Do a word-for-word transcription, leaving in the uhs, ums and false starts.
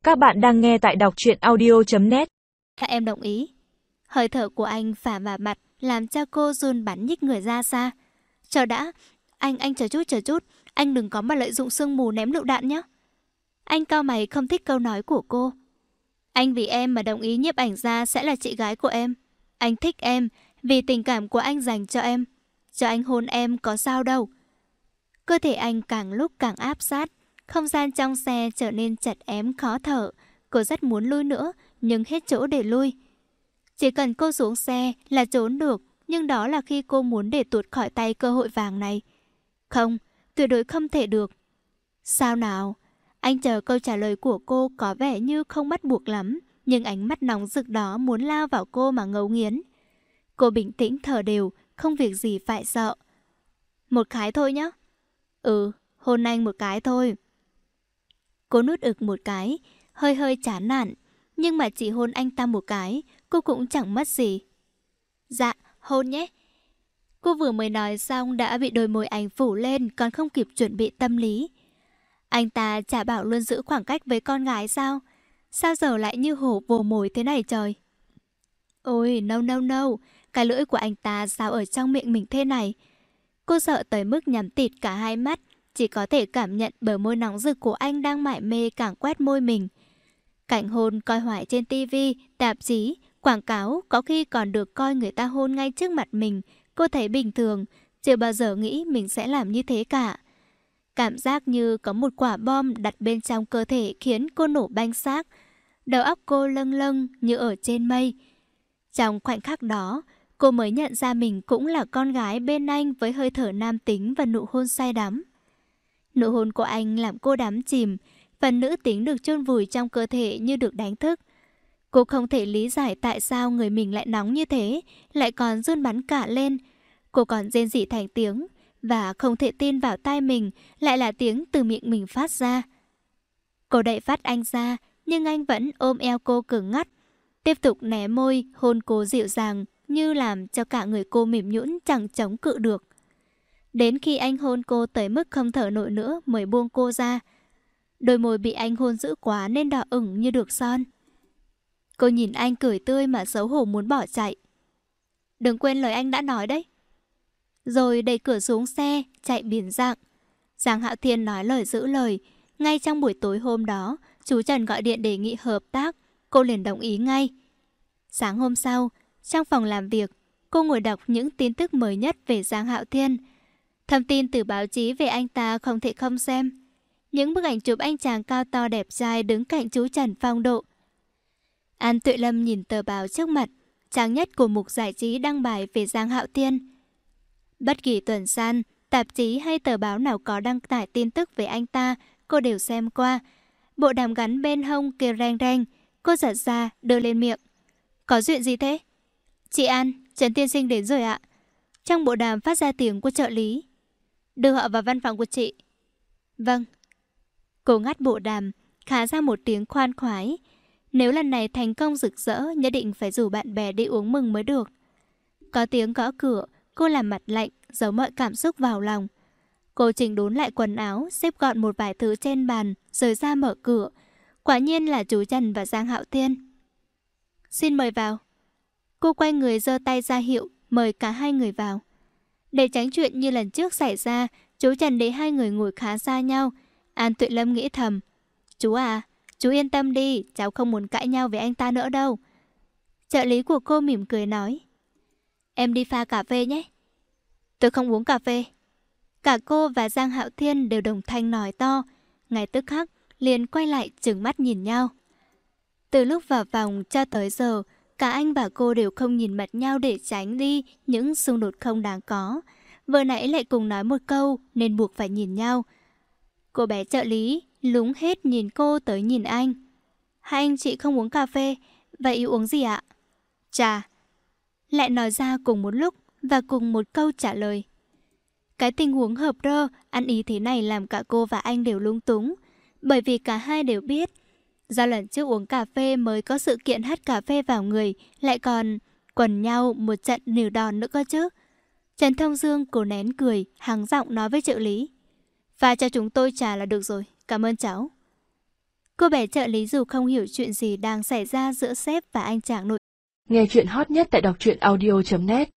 Các bạn đang nghe tại đọc truyện audio chấm net. Em đồng ý. Hơi thở của anh phả vào mặt làm cho cô run bắn nhích người ra xa. Chờ đã, anh anh chờ chút chờ chút, anh đừng có mà lợi dụng sương mù ném lựu đạn nhé. Anh cau mày không thích câu nói của cô. Anh vì em mà đồng ý nhiếp ảnh gia sẽ là chị gái của em. Anh thích em vì tình cảm của anh dành cho em. Cho anh hôn em có sao đâu. Cơ thể anh càng lúc càng áp sát. Không gian trong xe trở nên chật ém khó thở. Cô rất muốn lui nữa, nhưng hết chỗ để lui. Chỉ cần cô xuống xe là trốn được, nhưng đó là khi cô muốn để tuột khỏi tay cơ hội vàng này. Không, tuyệt đối không thể được. Sao nào? Anh chờ câu trả lời của cô có vẻ như không bắt buộc lắm, nhưng ánh mắt nóng rực đó muốn lao vào cô mà ngấu nghiến. Cô bình tĩnh thở đều, không việc gì phải sợ. Một cái thôi nhé. Ừ, hôn anh một cái thôi. Cô nuốt ực một cái, hơi hơi chán nản. Nhưng mà chỉ hôn anh ta một cái, cô cũng chẳng mất gì. Dạ, hôn nhé. Cô vừa mới nói xong đã bị đôi môi anh phủ lên, còn không kịp chuẩn bị tâm lý. Anh ta chả bảo luôn giữ khoảng cách với con gái sao? Sao giờ lại như hổ vồ mồi thế này trời? Ôi, no no no, cái lưỡi của anh ta sao ở trong miệng mình thế này? Cô sợ tới mức nhắm tịt cả hai mắt, chỉ có thể cảm nhận bờ môi nóng rực của anh đang mải mê càng quét môi mình. Cảnh hôn coi hoài trên tivi, tạp chí, quảng cáo, có khi còn được coi người ta hôn ngay trước mặt mình. Cô thấy bình thường, chưa bao giờ nghĩ mình sẽ làm như thế cả. Cảm giác như có một quả bom đặt bên trong cơ thể khiến cô nổ banh xác. Đầu óc cô lâng lâng như ở trên mây. Trong khoảnh khắc đó, cô mới nhận ra mình cũng là con gái bên anh với hơi thở nam tính và nụ hôn say đắm. Nụ hôn của anh làm cô đắm chìm, phần nữ tính được chôn vùi trong cơ thể như được đánh thức. Cô không thể lý giải tại sao người mình lại nóng như thế, lại còn run bắn cả lên. Cô còn rên rỉ thành tiếng, và không thể tin vào tai mình lại là tiếng từ miệng mình phát ra. Cô đẩy phát anh ra, nhưng anh vẫn ôm eo cô cứng ngắt. Tiếp tục né môi, hôn cô dịu dàng, như làm cho cả người cô mềm nhũn chẳng chống cự được. Đến khi anh hôn cô tới mức không thở nổi nữa mới buông cô ra. Đôi môi bị anh hôn dữ quá nên đỏ ửng như được son. Cô nhìn anh cười tươi mà xấu hổ muốn bỏ chạy. Đừng quên lời anh đã nói đấy. Rồi đẩy cửa xuống xe, chạy biến dạng. Giang Hạo Thiên nói lời giữ lời. Ngay trong buổi tối hôm đó, chú Trần gọi điện đề nghị hợp tác. Cô liền đồng ý ngay. Sáng hôm sau, trong phòng làm việc, cô ngồi đọc những tin tức mới nhất về Giang Hạo Thiên. Thông tin từ báo chí về anh ta không thể không xem. Những bức ảnh chụp anh chàng cao to đẹp trai đứng cạnh chú Trần phong độ. An Tuệ Lâm nhìn tờ báo trước mặt, trang nhất của mục giải trí đăng bài về Giang Hạo Thiên. Bất kỳ tuần san, tạp chí hay tờ báo nào có đăng tải tin tức về anh ta, cô đều xem qua. Bộ đàm gắn bên hông kêu reng reng, cô giật ra đưa lên miệng. Có chuyện gì thế? Chị An, Trần tiên sinh đến rồi ạ. Trong bộ đàm phát ra tiếng của trợ lý. Đưa họ vào văn phòng của chị. Vâng. Cô ngắt bộ đàm, khá ra một tiếng khoan khoái. Nếu lần này thành công rực rỡ, nhất định phải rủ bạn bè đi uống mừng mới được. Có tiếng gõ cửa, cô làm mặt lạnh, giấu mọi cảm xúc vào lòng. Cô chỉnh đốn lại quần áo, xếp gọn một vài thứ trên bàn, rồi ra mở cửa. Quả nhiên là chú Trần và Giang Hạo Thiên. Xin mời vào. Cô quay người giơ tay ra hiệu, mời cả hai người vào. Để tránh chuyện như lần trước xảy ra, chú Trần để hai người ngồi khá xa nhau. An Tuệ Lâm nghĩ thầm. Chú à, chú yên tâm đi, cháu không muốn cãi nhau với anh ta nữa đâu. Trợ lý của cô mỉm cười nói. Em đi pha cà phê nhé. Tôi không uống cà phê. Cả cô và Giang Hạo Thiên đều đồng thanh nói to. Ngay tức khắc, liền quay lại trừng mắt nhìn nhau. Từ lúc vào phòng cho tới giờ, cả anh và cô đều không nhìn mặt nhau để tránh đi những xung đột không đáng có. Vừa nãy lại cùng nói một câu nên buộc phải nhìn nhau. Cô bé trợ lý lúng hết nhìn cô tới nhìn anh. Hai anh chị không uống cà phê, vậy uống gì ạ? Trà. Lại nói ra cùng một lúc và cùng một câu trả lời. Cái tình huống hợp rơ, ăn ý thế này làm cả cô và anh đều lung túng. Bởi vì cả hai đều biết, do lần trước uống cà phê mới có sự kiện hắt cà phê vào người, lại còn quần nhau một trận nỉu đòn nữa cơ chứ. Trần Thông Dương cố nén cười, hắng giọng nói với trợ lý. Pha cho chúng tôi trà là được rồi, cảm ơn cháu. Cô bé trợ lý dù không hiểu chuyện gì đang xảy ra giữa sếp và anh chàng nội. Nghe chuyện hot nhất tại đọc truyện audio chấm net.